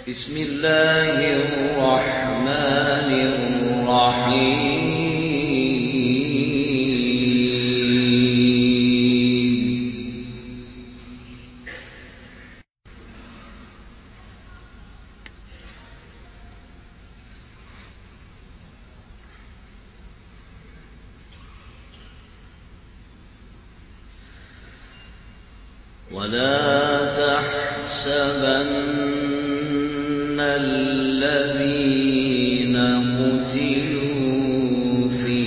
بسم الله الرحمن الرحيم. ولا تحسبن الذين قتلوا في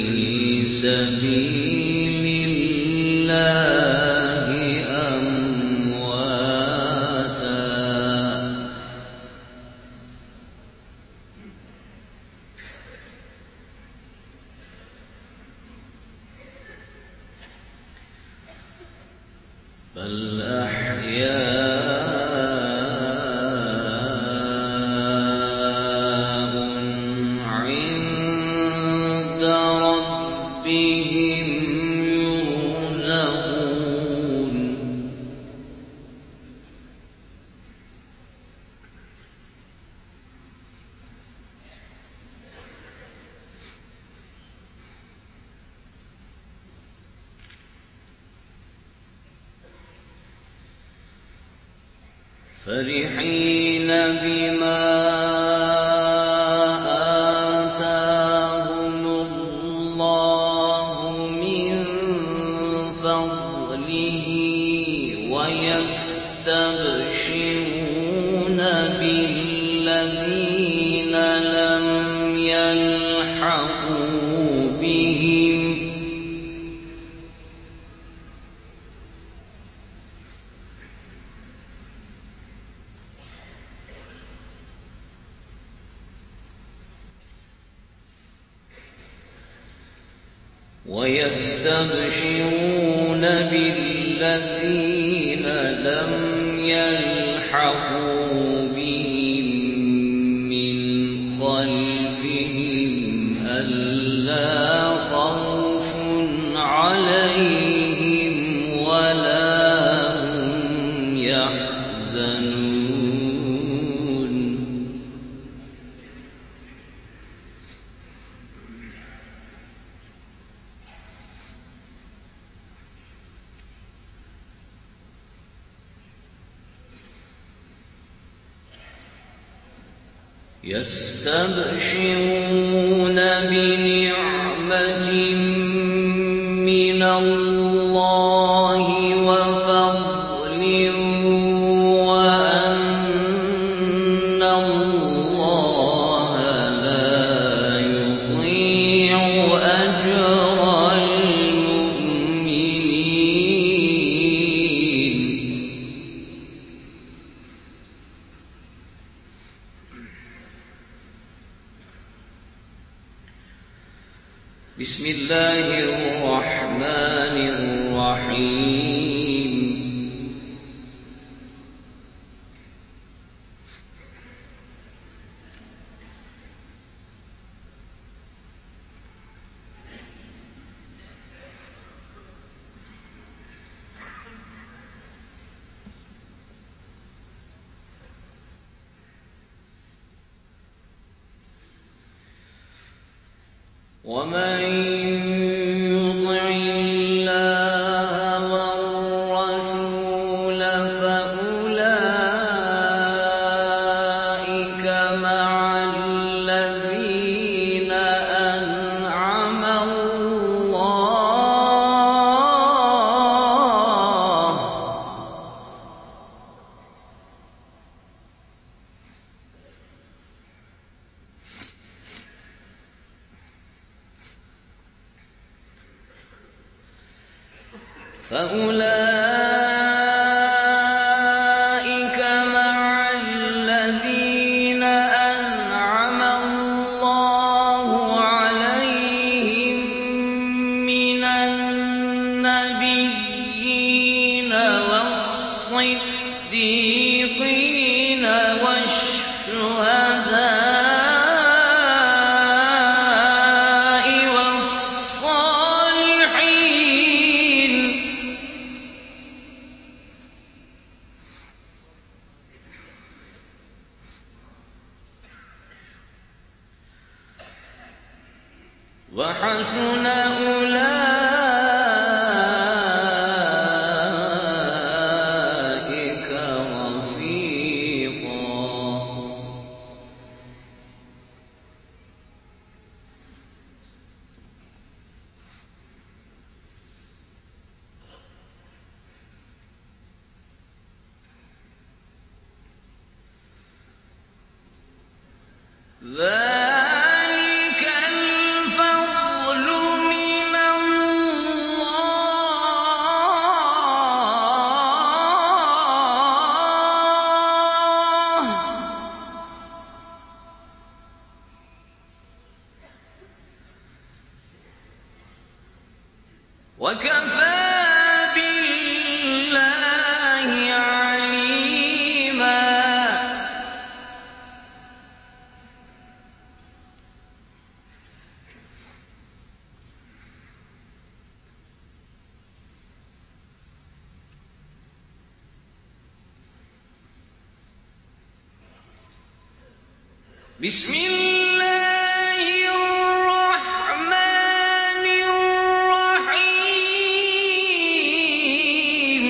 سبيل الله أمواتا، بل أحياء عند ربهم يرزقون. فرحين بما آتاهم الله من فضله ويستبشرون بالذين لم يلحقوا بهم من خلفهم ألا خوف عليهم ولا هم يحزنون. يستبشرون بنعمة من الله وفضل وأن الله لا يضيع أجر المؤمنين. بسم الله الرحمن الرحيم. ومن يطع الله والرسول فأولئك مع الذين أنعم الله عليهم من النبيين والصديقين والشهداء والصالحين. وحسن أولئك رفيقا. ذلك الفضل من الله، وكفى بالله عليما. بسم الله الرحمن الرحيم.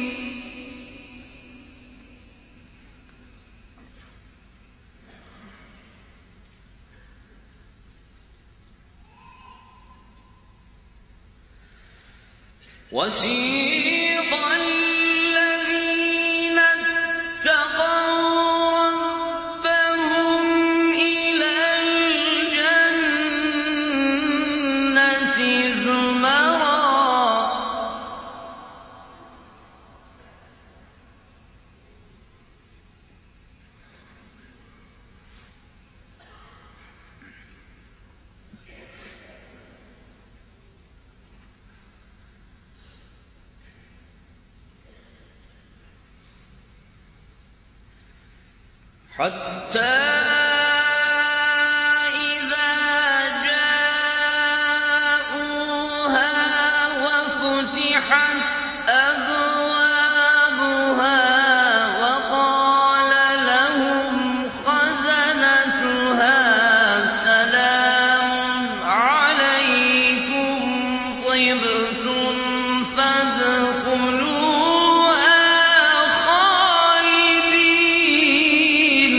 وسيق الذين اتقوا ربهم إلى الجنة زمرا، حتى إذا جاءوها وفتحت أبوابها وقال لهم خزنتها سلام عليكم طبتم فادخلوها خالدين.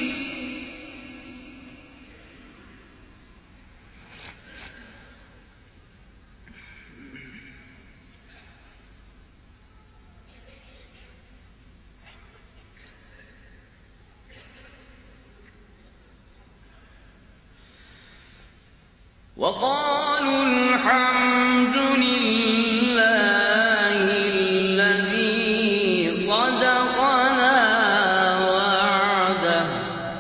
وقالوا الحمد لله الذي صدقنا وعده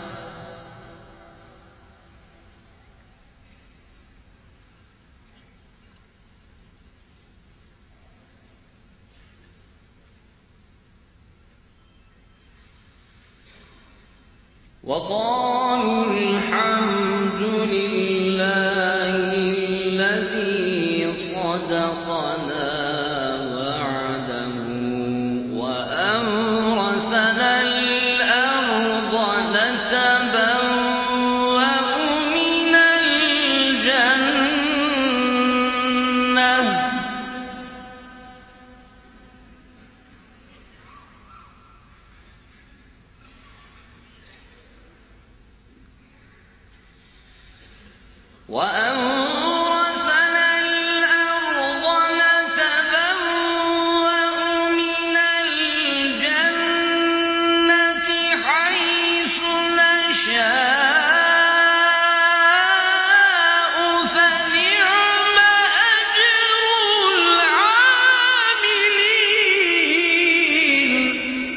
وقالوا الحمد لله الذي صدقنا وعده وأورثنا الأرض نتبوأ من الجنة. وأورثنا الأرض نتبوأ من الجنة حيث نشاء فنعم أجر العاملين.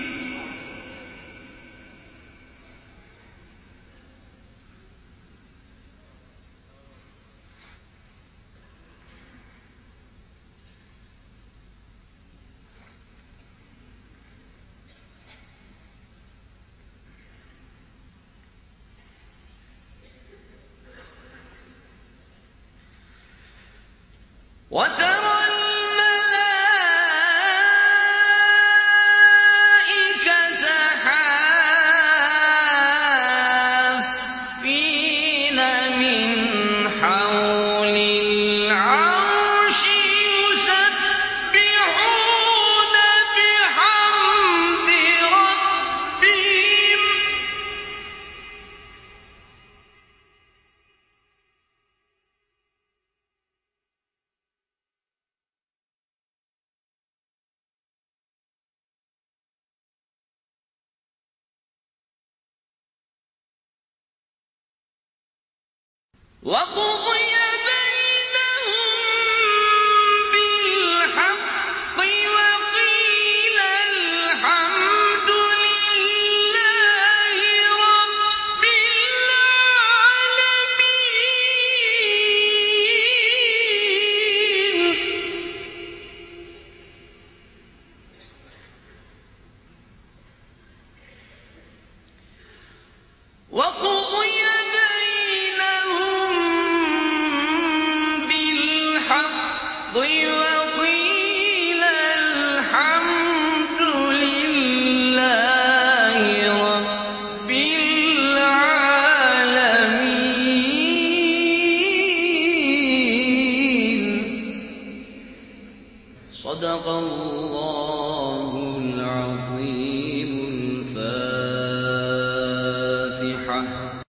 وترى الملائكة حافين من حول وقضي بينهم بالحق وقيل الحمد لله رب العالمين. وقضي بينهم بالحق وقيل الحمد لله رب العالمين. صدق الله العظيم. الفاتحة.